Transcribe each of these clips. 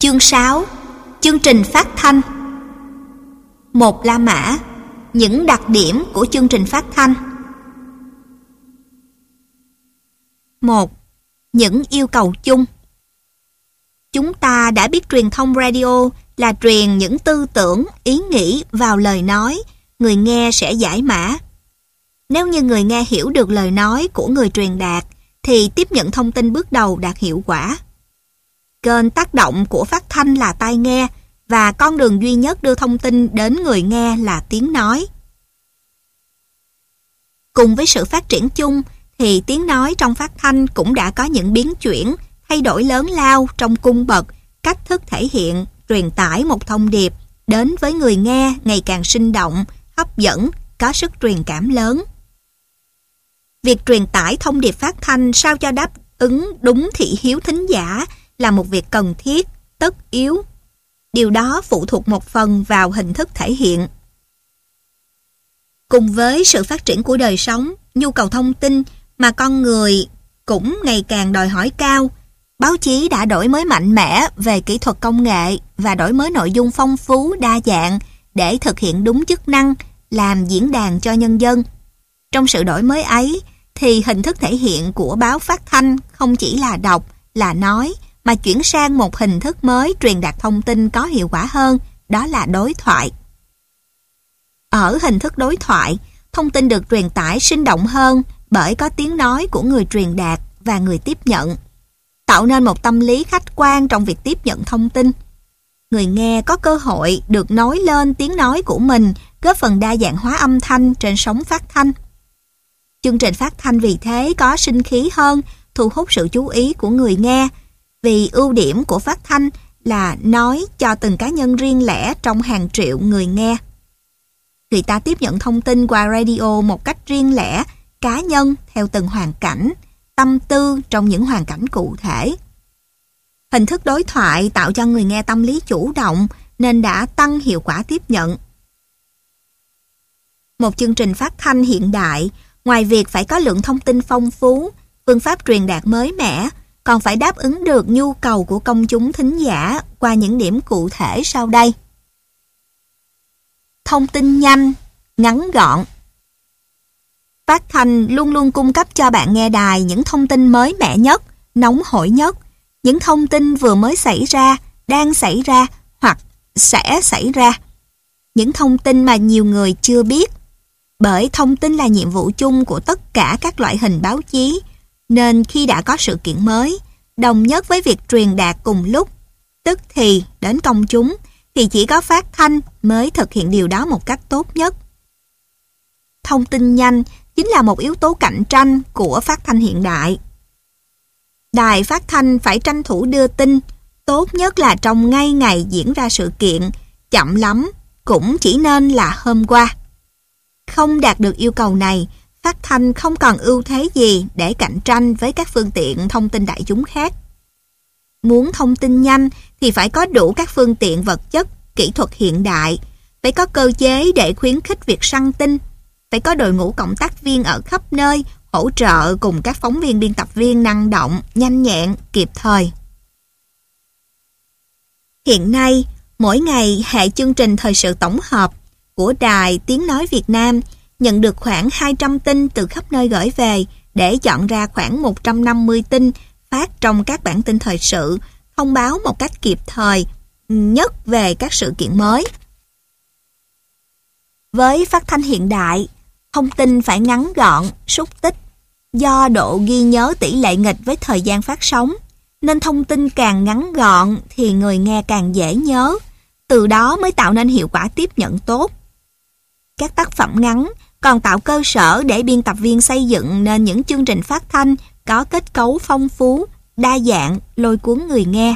Chương 6. Chương trình phát thanh. 1. La Mã. Những đặc điểm của chương trình phát thanh. 1. Những yêu cầu chung. Chúng ta đã biết truyền thông radio là truyền những tư tưởng, ý nghĩ vào lời nói, người nghe sẽ giải mã. Nếu như người nghe hiểu được lời nói của người truyền đạt, thì tiếp nhận thông tin bước đầu đạt hiệu quả. Kênh tác động của phát thanh là tai nghe, và con đường duy nhất đưa thông tin đến người nghe là tiếng nói. Cùng với sự phát triển chung, thì tiếng nói trong phát thanh cũng đã có những biến chuyển, thay đổi lớn lao trong cung bậc, cách thức thể hiện, truyền tải một thông điệp đến với người nghe ngày càng sinh động, hấp dẫn, có sức truyền cảm lớn. Việc truyền tải thông điệp phát thanh sao cho đáp ứng đúng thị hiếu thính giả là một việc cần thiết, tất yếu. Điều đó phụ thuộc một phần vào hình thức thể hiện. Cùng với sự phát triển của đời sống, nhu cầu thông tin mà con người cũng ngày càng đòi hỏi cao, báo chí đã đổi mới mạnh mẽ về kỹ thuật công nghệ và đổi mới nội dung phong phú, đa dạng để thực hiện đúng chức năng làm diễn đàn cho nhân dân. Trong sự đổi mới ấy, thì hình thức thể hiện của báo phát thanh không chỉ là đọc, là nói, mà chuyển sang một hình thức mới truyền đạt thông tin có hiệu quả hơn, đó là đối thoại. Ở hình thức đối thoại, thông tin được truyền tải sinh động hơn bởi có tiếng nói của người truyền đạt và người tiếp nhận, tạo nên một tâm lý khách quan trong việc tiếp nhận thông tin. Người nghe có cơ hội được nói lên tiếng nói của mình, góp phần đa dạng hóa âm thanh trên sóng phát thanh. Chương trình phát thanh vì thế có sinh khí hơn, thu hút sự chú ý của người nghe, vì ưu điểm của phát thanh là nói cho từng cá nhân riêng lẻ trong hàng triệu người nghe. Người ta tiếp nhận thông tin qua radio một cách riêng lẻ, cá nhân theo từng hoàn cảnh, tâm tư trong những hoàn cảnh cụ thể. Hình thức đối thoại tạo cho người nghe tâm lý chủ động nên đã tăng hiệu quả tiếp nhận. Một chương trình phát thanh hiện đại, ngoài việc phải có lượng thông tin phong phú, phương pháp truyền đạt mới mẻ, còn phải đáp ứng được nhu cầu của công chúng thính giả qua những điểm cụ thể sau đây. Thông tin nhanh, ngắn gọn. Phát thanh luôn luôn cung cấp cho bạn nghe đài những thông tin mới mẻ nhất, nóng hổi nhất, những thông tin vừa mới xảy ra, đang xảy ra hoặc sẽ xảy ra. Những thông tin mà nhiều người chưa biết. Bởi thông tin là nhiệm vụ chung của tất cả các loại hình báo chí, nên khi đã có sự kiện mới, đồng nhất với việc truyền đạt cùng lúc, tức thì đến công chúng, thì chỉ có phát thanh mới thực hiện điều đó một cách tốt nhất. Thông tin nhanh chính là một yếu tố cạnh tranh của phát thanh hiện đại. Đài phát thanh phải tranh thủ đưa tin, tốt nhất là trong ngay ngày diễn ra sự kiện, chậm lắm cũng chỉ nên là hôm qua. Không đạt được yêu cầu này, phát thanh không còn ưu thế gì để cạnh tranh với các phương tiện thông tin đại chúng khác. Muốn thông tin nhanh thì phải có đủ các phương tiện vật chất, kỹ thuật hiện đại, phải có cơ chế để khuyến khích việc săn tin, phải có đội ngũ cộng tác viên ở khắp nơi hỗ trợ cùng các phóng viên biên tập viên năng động, nhanh nhẹn, kịp thời. Hiện nay, mỗi ngày hệ chương trình thời sự tổng hợp của Đài Tiếng Nói Việt Nam nhận được khoảng 200 tin từ khắp nơi gửi về để chọn ra khoảng 150 tin phát trong các bản tin thời sự, thông báo một cách kịp thời nhất về các sự kiện mới. Với phát thanh hiện đại, thông tin phải ngắn gọn, xúc tích. Do độ ghi nhớ tỷ lệ nghịch với thời gian phát sóng, nên thông tin càng ngắn gọn thì người nghe càng dễ nhớ, từ đó mới tạo nên hiệu quả tiếp nhận tốt. Các tác phẩm ngắn còn tạo cơ sở để biên tập viên xây dựng nên những chương trình phát thanh có kết cấu phong phú, đa dạng, lôi cuốn người nghe.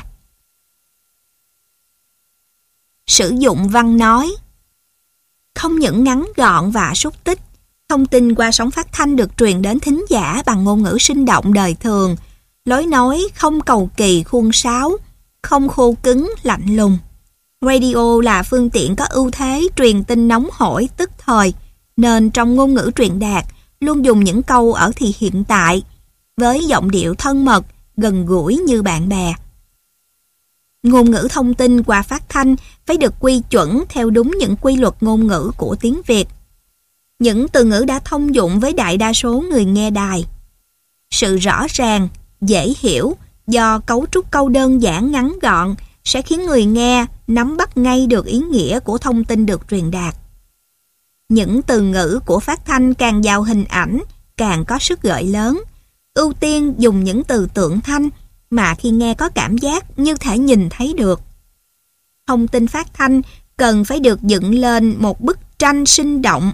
Sử dụng văn nói. Không những ngắn gọn và xúc tích, thông tin qua sóng phát thanh được truyền đến thính giả bằng ngôn ngữ sinh động đời thường, lối nói không cầu kỳ khuôn sáo, không khô cứng, lạnh lùng. Radio là phương tiện có ưu thế truyền tin nóng hổi tức thời, nên trong ngôn ngữ truyền đạt luôn dùng những câu ở thì hiện tại, với giọng điệu thân mật, gần gũi như bạn bè. ngôn ngữ thông tin qua phát thanh phải được quy chuẩn theo đúng những quy luật ngôn ngữ của tiếng Việt. Những từ ngữ đã thông dụng với đại đa số người nghe đài. Sự rõ ràng, dễ hiểu do cấu trúc câu đơn giản ngắn gọn sẽ khiến người nghe nắm bắt ngay được ý nghĩa của thông tin được truyền đạt. Những từ ngữ của phát thanh càng giàu hình ảnh, càng có sức gợi lớn. Ưu tiên dùng những từ tượng thanh mà khi nghe có cảm giác như thể nhìn thấy được. Thông tin phát thanh cần phải được dựng lên một bức tranh sinh động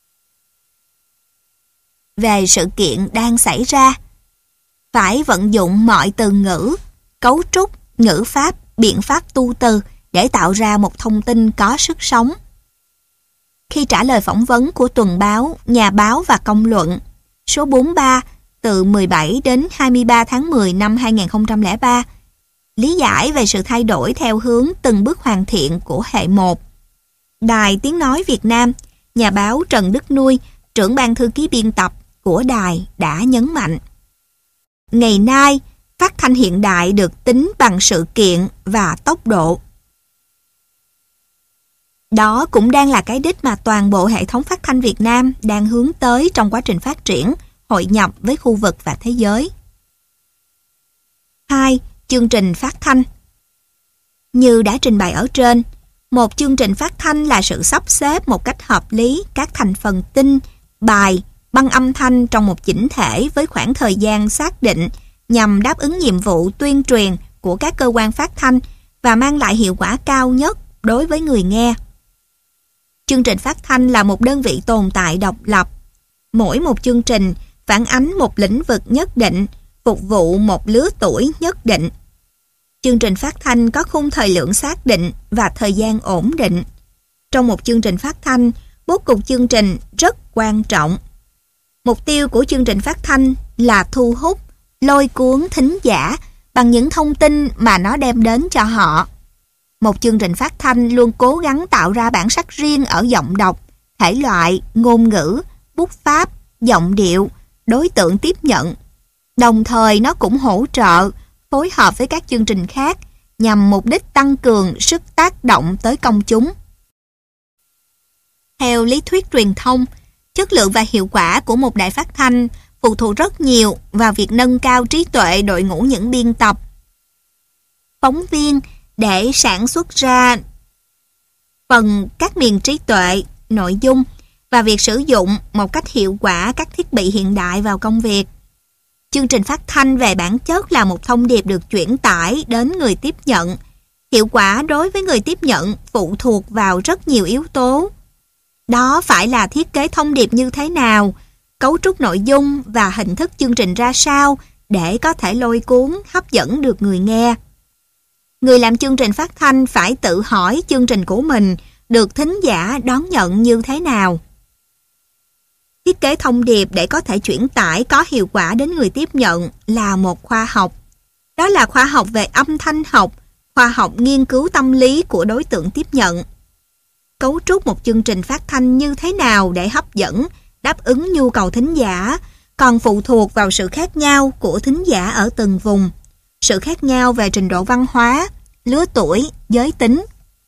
về sự kiện đang xảy ra. Phải vận dụng mọi từ ngữ, cấu trúc, ngữ pháp, biện pháp tu từ để tạo ra một thông tin có sức sống. Khi trả lời phỏng vấn của tuần báo Nhà báo và Công luận số 43 từ 17 đến 23 tháng 10 năm 2003, lý giải về sự thay đổi theo hướng từng bước hoàn thiện của hệ 1, Đài Tiếng Nói Việt Nam, nhà báo Trần Đức Nuôi, trưởng ban thư ký biên tập của đài đã nhấn mạnh. Ngày nay, phát thanh hiện đại được tính bằng sự kiện và tốc độ. Đó cũng đang là cái đích mà toàn bộ hệ thống phát thanh Việt Nam đang hướng tới trong quá trình phát triển, hội nhập với khu vực và thế giới. 2. Chương trình phát thanh. Như đã trình bày ở trên, một chương trình phát thanh là sự sắp xếp một cách hợp lý các thành phần tin, bài, băng âm thanh trong một chỉnh thể với khoảng thời gian xác định nhằm đáp ứng nhiệm vụ tuyên truyền của các cơ quan phát thanh và mang lại hiệu quả cao nhất đối với người nghe. Chương trình phát thanh là một đơn vị tồn tại độc lập. Mỗi một chương trình phản ánh một lĩnh vực nhất định, phục vụ một lứa tuổi nhất định. Chương trình phát thanh có khung thời lượng xác định và thời gian ổn định. Trong một chương trình phát thanh, bố cục chương trình rất quan trọng. Mục tiêu của chương trình phát thanh là thu hút, lôi cuốn thính giả bằng những thông tin mà nó đem đến cho họ. Một chương trình phát thanh luôn cố gắng tạo ra bản sắc riêng ở giọng đọc, thể loại, ngôn ngữ, bút pháp, giọng điệu, đối tượng tiếp nhận. Đồng thời nó cũng hỗ trợ, phối hợp với các chương trình khác nhằm mục đích tăng cường sức tác động tới công chúng. Theo lý thuyết truyền thông, chất lượng và hiệu quả của một đài phát thanh phụ thuộc rất nhiều vào việc nâng cao trí tuệ đội ngũ những biên tập, phóng viên để sản xuất ra phần các miền trí tuệ, nội dung và việc sử dụng một cách hiệu quả các thiết bị hiện đại vào công việc. Chương trình phát thanh về bản chất là một thông điệp được chuyển tải đến người tiếp nhận. Hiệu quả đối với người tiếp nhận phụ thuộc vào rất nhiều yếu tố. Đó phải là thiết kế thông điệp như thế nào, cấu trúc nội dung và hình thức chương trình ra sao để có thể lôi cuốn, hấp dẫn được người nghe. Người làm chương trình phát thanh phải tự hỏi chương trình của mình được thính giả đón nhận như thế nào. Thiết kế thông điệp để có thể chuyển tải có hiệu quả đến người tiếp nhận là một khoa học. Đó là khoa học về âm thanh học, khoa học nghiên cứu tâm lý của đối tượng tiếp nhận. Cấu trúc một chương trình phát thanh như thế nào để hấp dẫn, đáp ứng nhu cầu thính giả, còn phụ thuộc vào sự khác nhau của thính giả ở từng vùng, sự khác nhau về trình độ văn hóa, lứa tuổi, giới tính.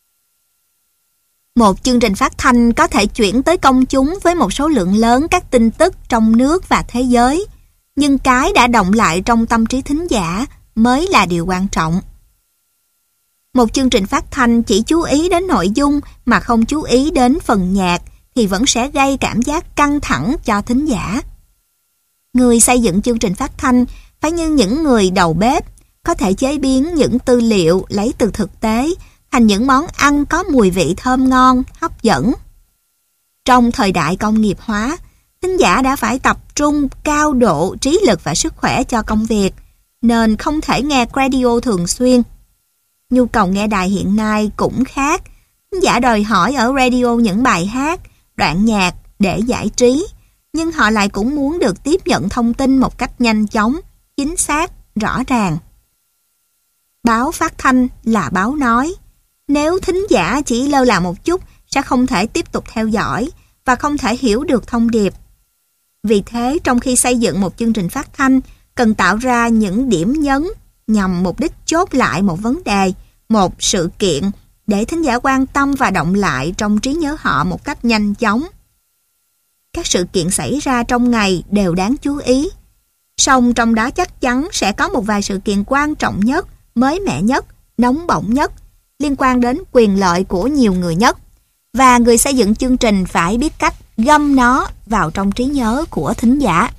Một chương trình phát thanh có thể chuyển tới công chúng với một số lượng lớn các tin tức trong nước và thế giới, nhưng cái đã đọng lại trong tâm trí thính giả mới là điều quan trọng. Một chương trình phát thanh chỉ chú ý đến nội dung mà không chú ý đến phần nhạc thì vẫn sẽ gây cảm giác căng thẳng cho thính giả. Người xây dựng chương trình phát thanh phải như những người đầu bếp, có thể chế biến những tư liệu lấy từ thực tế thành những món ăn có mùi vị thơm ngon, hấp dẫn. Trong thời đại công nghiệp hóa, thính giả đã phải tập trung cao độ trí lực và sức khỏe cho công việc, nên không thể nghe radio thường xuyên. Nhu cầu nghe đài hiện nay cũng khác. Thính giả đòi hỏi ở radio những bài hát, đoạn nhạc để giải trí, nhưng họ lại cũng muốn được tiếp nhận thông tin một cách nhanh chóng, chính xác, rõ ràng. Báo phát thanh là báo nói. Nếu thính giả chỉ lơ là một chút sẽ không thể tiếp tục theo dõi và không thể hiểu được thông điệp. Vì thế, trong khi xây dựng một chương trình phát thanh, cần tạo ra những điểm nhấn nhằm mục đích chốt lại một vấn đề một sự kiện để thính giả quan tâm và động lại trong trí nhớ họ một cách nhanh chóng. Các sự kiện xảy ra trong ngày đều đáng chú ý. Song trong đó chắc chắn sẽ có một vài sự kiện quan trọng nhất, mới mẻ nhất, nóng bỏng nhất, liên quan đến quyền lợi của nhiều người nhất. Và người xây dựng chương trình phải biết cách găm nó vào trong trí nhớ của thính giả.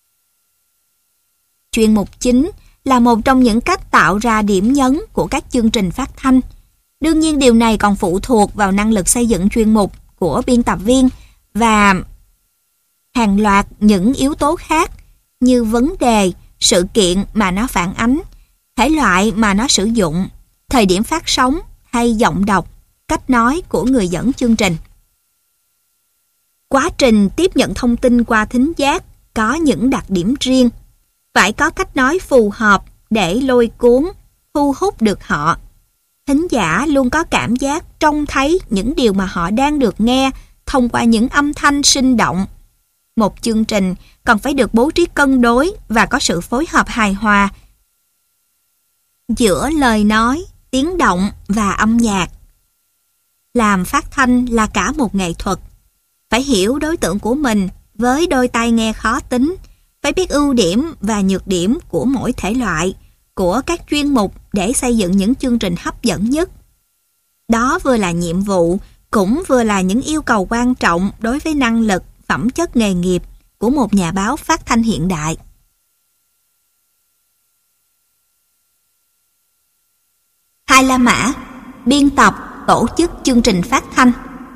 Chuyên mục chính là một trong những cách tạo ra điểm nhấn của các chương trình phát thanh. Đương nhiên điều này còn phụ thuộc vào năng lực xây dựng chuyên mục của biên tập viên và hàng loạt những yếu tố khác như vấn đề, sự kiện mà nó phản ánh, thể loại mà nó sử dụng, thời điểm phát sóng hay giọng đọc, cách nói của người dẫn chương trình. Quá trình tiếp nhận thông tin qua thính giác có những đặc điểm riêng. Phải có cách nói phù hợp để lôi cuốn, thu hút được họ. Thính giả luôn có cảm giác trông thấy những điều mà họ đang được nghe thông qua những âm thanh sinh động. Một chương trình còn phải được bố trí cân đối và có sự phối hợp hài hòa giữa lời nói, tiếng động và âm nhạc. Làm phát thanh là cả một nghệ thuật. Phải hiểu đối tượng của mình với đôi tai nghe khó tính, phải biết ưu điểm và nhược điểm của mỗi thể loại, của các chuyên mục để xây dựng những chương trình hấp dẫn nhất. Đó vừa là nhiệm vụ, cũng vừa là những yêu cầu quan trọng đối với năng lực, phẩm chất nghề nghiệp của một nhà báo phát thanh hiện đại. Hai La Mã, biên tập, tổ chức chương trình phát thanh.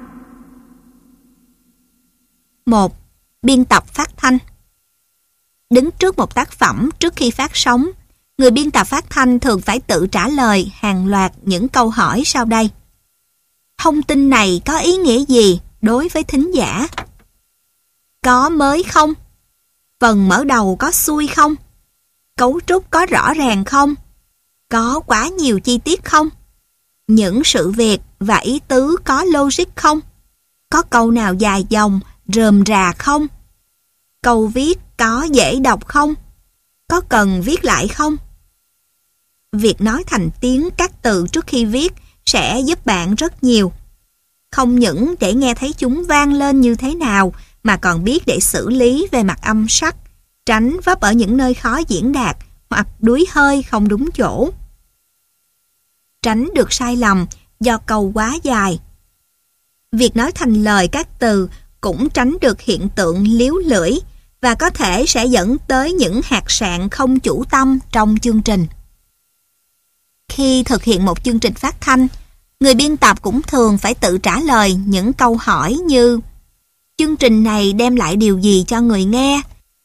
1. Biên tập phát thanh. Đứng trước một tác phẩm trước khi phát sóng, người biên tập phát thanh thường phải tự trả lời hàng loạt những câu hỏi sau đây. Thông tin này có ý nghĩa gì đối với thính giả? Có mới không? Phần mở đầu có xuôi không? Cấu trúc có rõ ràng không? Có quá nhiều chi tiết không? Những sự việc và ý tứ có logic không? Có câu nào dài dòng, rườm rà không? Câu viết có dễ đọc không? Có cần viết lại không? Việc nói thành tiếng các từ trước khi viết sẽ giúp bạn rất nhiều. Không những để nghe thấy chúng vang lên như thế nào, mà còn biết để xử lý về mặt âm sắc, tránh vấp ở những nơi khó diễn đạt hoặc đuối hơi không đúng chỗ. Tránh được sai lầm do câu quá dài. Việc nói thành lời các từ cũng tránh được hiện tượng líu lưỡi và có thể sẽ dẫn tới những hạt sạn không chủ tâm trong chương trình. Khi thực hiện một chương trình phát thanh, người biên tập cũng thường phải tự trả lời những câu hỏi như: chương trình này đem lại điều gì cho người nghe?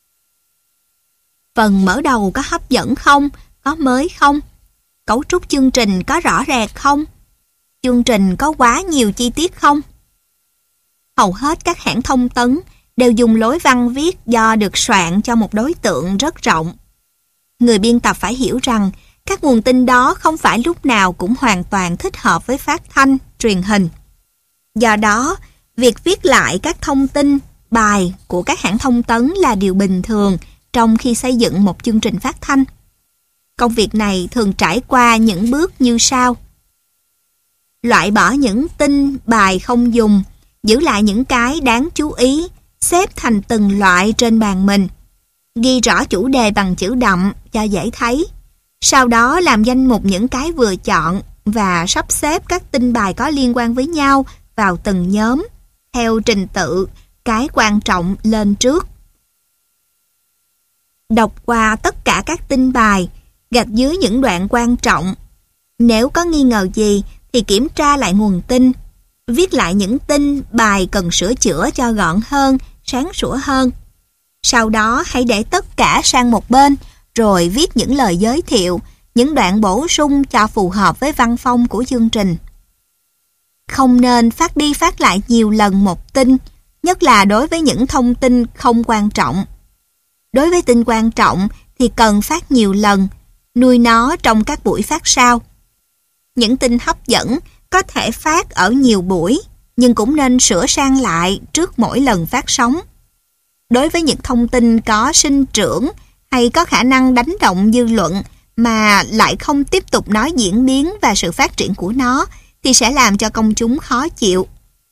Phần mở đầu có hấp dẫn không? Có mới không? Cấu trúc chương trình có rõ ràng không? Chương trình có quá nhiều chi tiết không? Hầu hết các hãng thông tấn đều dùng lối văn viết do được soạn cho một đối tượng rất rộng. Người biên tập phải hiểu rằng các nguồn tin đó không phải lúc nào cũng hoàn toàn thích hợp với phát thanh, truyền hình. Do đó, việc viết lại các thông tin, bài của các hãng thông tấn là điều bình thường trong khi xây dựng một chương trình phát thanh. Công việc này thường trải qua những bước như sau. Loại bỏ những tin, bài không dùng, giữ lại những cái đáng chú ý, xếp thành từng loại trên bàn mình. Ghi rõ chủ đề bằng chữ đậm cho dễ thấy. Sau đó làm danh mục những cái vừa chọn và sắp xếp các tin bài có liên quan với nhau vào từng nhóm, theo trình tự, cái quan trọng lên trước. Đọc qua tất cả các tin bài, gạch dưới những đoạn quan trọng. Nếu có nghi ngờ gì thì kiểm tra lại nguồn tin, viết lại những tin bài cần sửa chữa cho gọn hơn, sáng sủa hơn. Sau đó hãy để tất cả sang một bên, rồi viết những lời giới thiệu, những đoạn bổ sung cho phù hợp với văn phong của chương trình. Không nên phát đi phát lại nhiều lần một tin, nhất là đối với những thông tin không quan trọng. Đối với tin quan trọng thì cần phát nhiều lần, nuôi nó trong các buổi phát sau. Những tin hấp dẫn có thể phát ở nhiều buổi, nhưng cũng nên sửa sang lại trước mỗi lần phát sóng. Đối với những thông tin có sinh trưởng hay có khả năng đánh động dư luận mà lại không tiếp tục nói diễn biến và sự phát triển của nó thì sẽ làm cho công chúng khó chịu.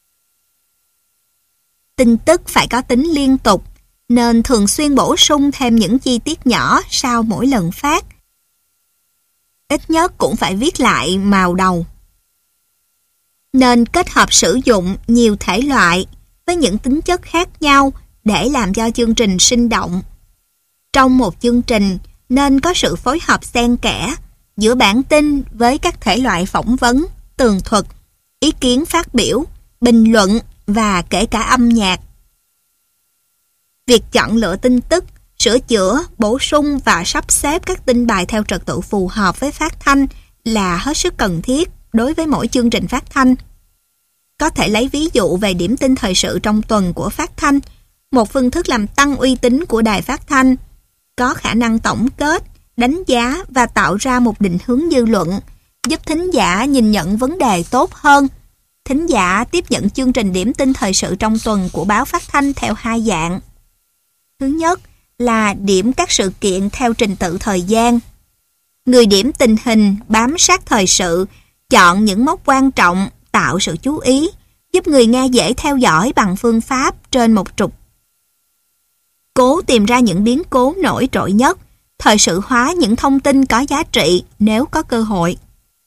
Tin tức phải có tính liên tục, nên thường xuyên bổ sung thêm những chi tiết nhỏ sau mỗi lần phát. Ít nhất cũng phải viết lại màu đầu. Nên kết hợp sử dụng nhiều thể loại với những tính chất khác nhau để làm cho chương trình sinh động. Trong một chương trình nên có sự phối hợp xen kẽ giữa bản tin với các thể loại phỏng vấn, tường thuật, ý kiến phát biểu, bình luận và kể cả âm nhạc. Việc chọn lựa tin tức, sửa chữa, bổ sung và sắp xếp các tin bài theo trật tự phù hợp với phát thanh là hết sức cần thiết đối với mỗi chương trình phát thanh. Có thể lấy ví dụ về điểm tin thời sự trong tuần của phát thanh, một phương thức làm tăng uy tín của đài phát thanh, có khả năng tổng kết, đánh giá và tạo ra một định hướng dư luận, giúp thính giả nhìn nhận vấn đề tốt hơn. Thính giả tiếp nhận chương trình điểm tin thời sự trong tuần của báo phát thanh theo hai dạng. Thứ nhất là điểm các sự kiện theo trình tự thời gian. Người điểm tình hình, bám sát thời sự, chọn những mốc quan trọng, tạo sự chú ý, giúp người nghe dễ theo dõi bằng phương pháp trên một trục. Cố tìm ra những biến cố nổi trội nhất, thời sự hóa những thông tin có giá trị nếu có cơ hội.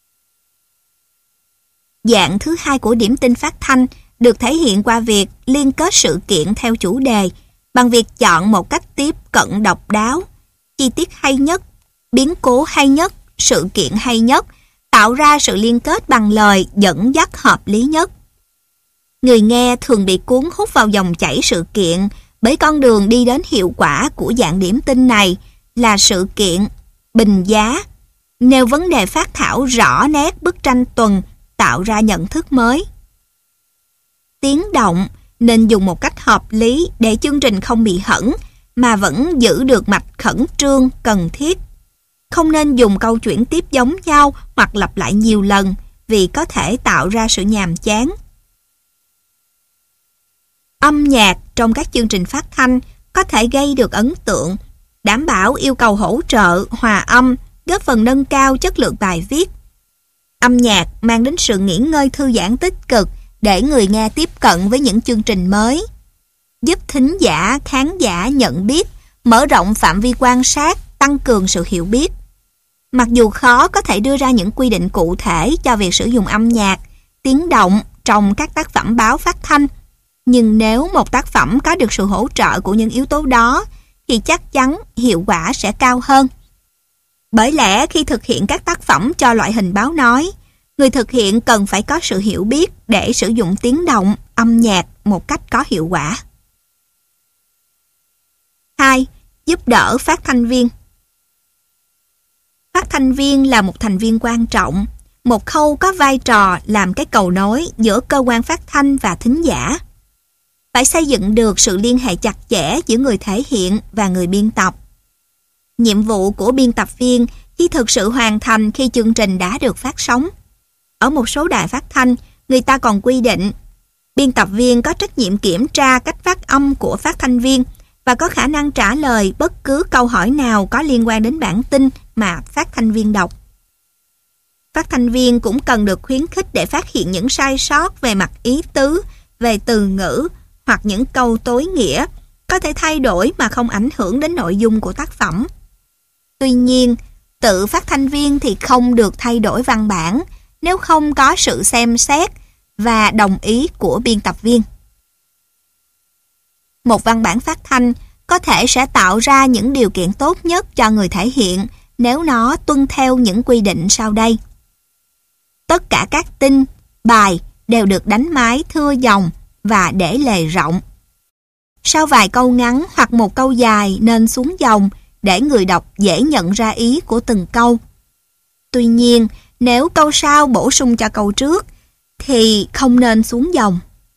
Dạng thứ hai của điểm tin phát thanh được thể hiện qua việc liên kết sự kiện theo chủ đề bằng việc chọn một cách tiếp cận độc đáo, chi tiết hay nhất, biến cố hay nhất, sự kiện hay nhất, tạo ra sự liên kết bằng lời dẫn dắt hợp lý nhất. Người nghe thường bị cuốn hút vào dòng chảy sự kiện bởi con đường đi đến hiệu quả của dạng điểm tin này là sự kiện, bình giá, nêu vấn đề phát thảo rõ nét bức tranh tuần, tạo ra nhận thức mới. Tiếng động nên dùng một cách hợp lý để chương trình không bị hẫng mà vẫn giữ được mạch khẩn trương cần thiết. Không nên dùng câu chuyển tiếp giống nhau hoặc lặp lại nhiều lần vì có thể tạo ra sự nhàm chán. Âm nhạc trong các chương trình phát thanh có thể gây được ấn tượng, đảm bảo yêu cầu hỗ trợ, hòa âm, góp phần nâng cao chất lượng bài viết. Âm nhạc mang đến sự nghỉ ngơi thư giãn tích cực để người nghe tiếp cận với những chương trình mới, giúp thính giả, khán giả nhận biết, mở rộng phạm vi quan sát, tăng cường sự hiểu biết. Mặc dù khó có thể đưa ra những quy định cụ thể cho việc sử dụng âm nhạc, tiếng động trong các tác phẩm báo phát thanh, nhưng nếu một tác phẩm có được sự hỗ trợ của những yếu tố đó thì chắc chắn hiệu quả sẽ cao hơn. Bởi lẽ khi thực hiện các tác phẩm cho loại hình báo nói, người thực hiện cần phải có sự hiểu biết để sử dụng tiếng động, âm nhạc một cách có hiệu quả. 2. Giúp đỡ phát thanh viên. Phát thanh viên là một thành viên quan trọng, một khâu có vai trò làm cái cầu nối giữa cơ quan phát thanh và thính giả. Phải xây dựng được sự liên hệ chặt chẽ giữa người thể hiện và người biên tập. Nhiệm vụ của biên tập viên chỉ thực sự hoàn thành khi chương trình đã được phát sóng. Ở một số đài phát thanh, người ta còn quy định biên tập viên có trách nhiệm kiểm tra cách phát âm của phát thanh viên và có khả năng trả lời bất cứ câu hỏi nào có liên quan đến bản tin mà phát thanh viên đọc. Phát thanh viên cũng cần được khuyến khích để phát hiện những sai sót về mặt ý tứ, về từ ngữ hoặc những câu tối nghĩa có thể thay đổi mà không ảnh hưởng đến nội dung của tác phẩm. Tuy nhiên, tự phát thanh viên thì không được thay đổi văn bản nếu không có sự xem xét và đồng ý của biên tập viên. Một văn bản phát thanh có thể sẽ tạo ra những điều kiện tốt nhất cho người thể hiện nếu nó tuân theo những quy định sau đây. Tất cả các tin, bài đều được đánh máy thưa dòng và để lề rộng. Sau vài câu ngắn hoặc một câu dài nên xuống dòng để người đọc dễ nhận ra ý của từng câu. Tuy nhiên, nếu câu sau bổ sung cho câu trước thì không nên xuống dòng.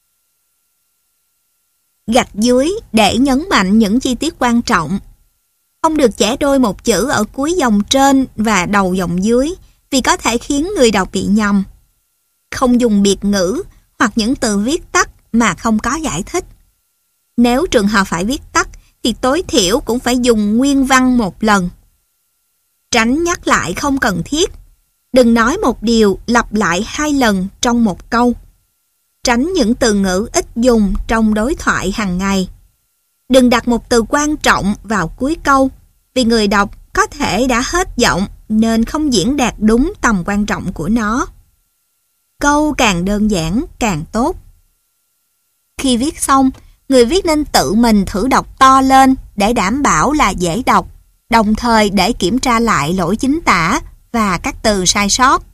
Gạch dưới để nhấn mạnh những chi tiết quan trọng. Không được chẻ đôi một chữ ở cuối dòng trên và đầu dòng dưới vì có thể khiến người đọc bị nhầm. Không dùng biệt ngữ hoặc những từ viết tắt mà không có giải thích. Nếu trường hợp phải viết tắt thì tối thiểu cũng phải dùng nguyên văn một lần. Tránh nhắc lại không cần thiết. Đừng nói một điều lặp lại 2 lần trong một câu. Tránh những từ ngữ ít dùng trong đối thoại hàng ngày. Đừng đặt một từ quan trọng vào cuối câu, vì người đọc có thể đã hết giọng nên không diễn đạt đúng tầm quan trọng của nó. Câu càng đơn giản càng tốt. Khi viết xong, người viết nên tự mình thử đọc to lên để đảm bảo là dễ đọc, đồng thời để kiểm tra lại lỗi chính tả và các từ sai sót.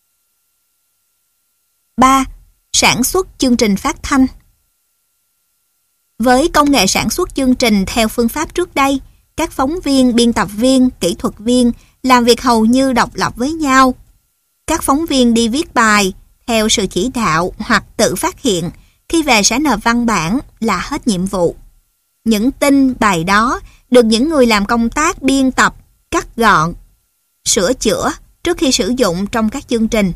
3. Sản xuất chương trình phát thanh. Với công nghệ sản xuất chương trình theo phương pháp trước đây, các phóng viên, biên tập viên, kỹ thuật viên làm việc hầu như độc lập với nhau. Các phóng viên đi viết bài theo sự chỉ đạo hoặc tự phát hiện, khi về sẽ nộp văn bản là hết nhiệm vụ. Những tin bài đó được những người làm công tác biên tập, cắt gọn, sửa chữa trước khi sử dụng trong các chương trình.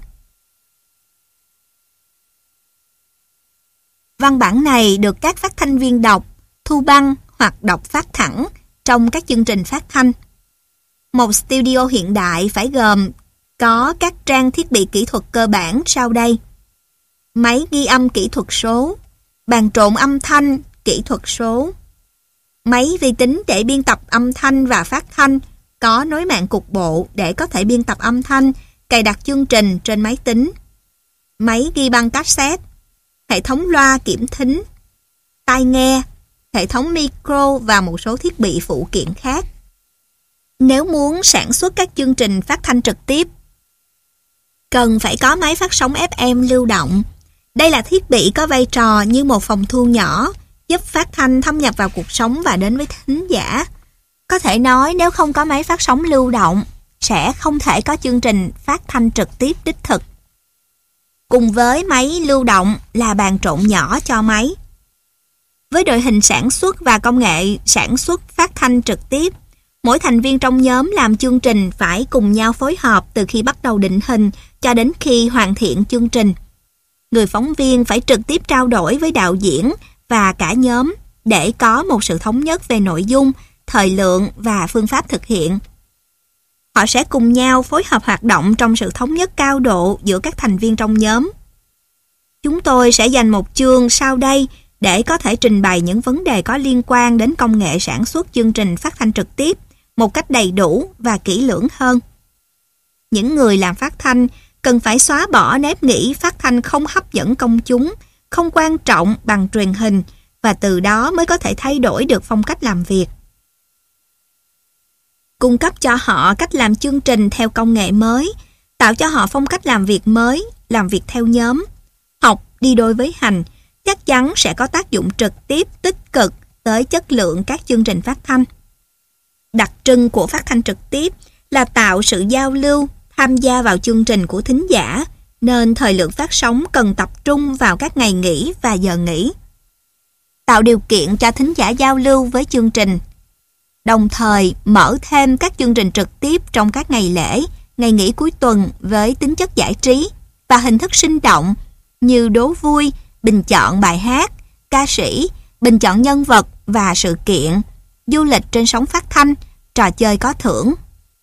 Văn bản này được các phát thanh viên đọc, thu băng hoặc đọc phát thẳng trong các chương trình phát thanh. Một studio hiện đại phải gồm có các trang thiết bị kỹ thuật cơ bản sau đây: máy ghi âm kỹ thuật số, bàn trộn âm thanh kỹ thuật số, máy vi tính để biên tập âm thanh và phát thanh, có nối mạng cục bộ để có thể biên tập âm thanh, cài đặt chương trình trên máy tính, máy ghi băng cassette, hệ thống loa kiểm thính, tai nghe, hệ thống micro và một số thiết bị phụ kiện khác. Nếu muốn sản xuất các chương trình phát thanh trực tiếp, cần phải có máy phát sóng FM lưu động. Đây là thiết bị có vai trò như một phòng thu nhỏ, giúp phát thanh thâm nhập vào cuộc sống và đến với thính giả. Có thể nói nếu không có máy phát sóng lưu động, sẽ không thể có chương trình phát thanh trực tiếp đích thực. Cùng với máy lưu động là bàn trộn nhỏ cho máy. Với đội hình sản xuất và công nghệ sản xuất phát thanh trực tiếp, mỗi thành viên trong nhóm làm chương trình phải cùng nhau phối hợp từ khi bắt đầu định hình cho đến khi hoàn thiện chương trình. Người phóng viên phải trực tiếp trao đổi với đạo diễn và cả nhóm để có một sự thống nhất về nội dung, thời lượng và phương pháp thực hiện. Họ sẽ cùng nhau phối hợp hoạt động trong sự thống nhất cao độ giữa các thành viên trong nhóm. Chúng tôi sẽ dành một chương sau đây để có thể trình bày những vấn đề có liên quan đến công nghệ sản xuất chương trình phát thanh trực tiếp một cách đầy đủ và kỹ lưỡng hơn. Những người làm phát thanh cần phải xóa bỏ nếp nghĩ phát thanh không hấp dẫn công chúng, không quan trọng bằng truyền hình, và từ đó mới có thể thay đổi được phong cách làm việc. Cung cấp cho họ cách làm chương trình theo công nghệ mới, tạo cho họ phong cách làm việc mới, làm việc theo nhóm, học đi đôi với hành, chắc chắn sẽ có tác dụng trực tiếp tích cực tới chất lượng các chương trình phát thanh. Đặc trưng của phát thanh trực tiếp là tạo sự giao lưu, tham gia vào chương trình của thính giả, nên thời lượng phát sóng cần tập trung vào các ngày nghỉ và giờ nghỉ. Tạo điều kiện cho thính giả giao lưu với chương trình, đồng thời mở thêm các chương trình trực tiếp trong các ngày lễ, ngày nghỉ cuối tuần với tính chất giải trí và hình thức sinh động như đố vui, bình chọn bài hát, ca sĩ, bình chọn nhân vật và sự kiện, du lịch trên sóng phát thanh, trò chơi có thưởng.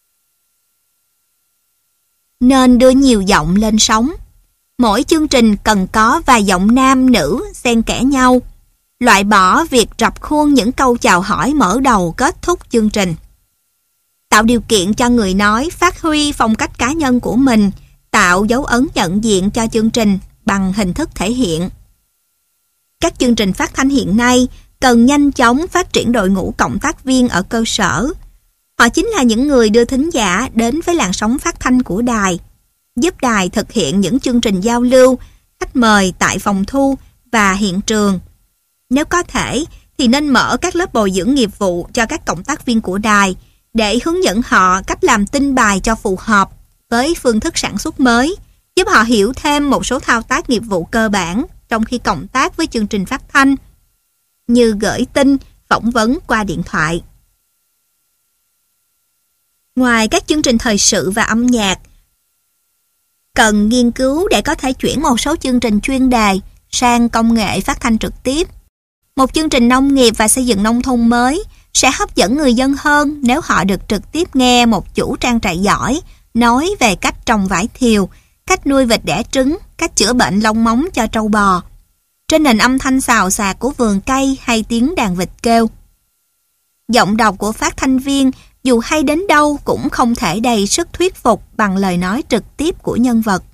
Nên đưa nhiều giọng lên sóng. Mỗi chương trình cần có vài giọng nam nữ xen kẽ nhau. Loại bỏ việc rập khuôn những câu chào hỏi mở đầu kết thúc chương trình. Tạo điều kiện cho người nói phát huy phong cách cá nhân của mình, tạo dấu ấn nhận diện cho chương trình bằng hình thức thể hiện. Các chương trình phát thanh hiện nay cần nhanh chóng phát triển đội ngũ cộng tác viên ở cơ sở. Họ chính là những người đưa thính giả đến với làn sóng phát thanh của đài, giúp đài thực hiện những chương trình giao lưu, khách mời tại phòng thu và hiện trường. Nếu có thể thì nên mở các lớp bồi dưỡng nghiệp vụ cho các cộng tác viên của đài để hướng dẫn họ cách làm tin bài cho phù hợp với phương thức sản xuất mới, giúp họ hiểu thêm một số thao tác nghiệp vụ cơ bản trong khi cộng tác với chương trình phát thanh, như gửi tin, phỏng vấn qua điện thoại. Ngoài các chương trình thời sự và âm nhạc, cần nghiên cứu để có thể chuyển một số chương trình chuyên đề sang công nghệ phát thanh trực tiếp. Một chương trình nông nghiệp và xây dựng nông thôn mới sẽ hấp dẫn người dân hơn nếu họ được trực tiếp nghe một chủ trang trại giỏi nói về cách trồng vải thiều, cách nuôi vịt đẻ trứng, cách chữa bệnh lông móng cho trâu bò, trên nền âm thanh xào xạc của vườn cây hay tiếng đàn vịt kêu. Giọng đọc của phát thanh viên dù hay đến đâu cũng không thể đầy sức thuyết phục bằng lời nói trực tiếp của nhân vật.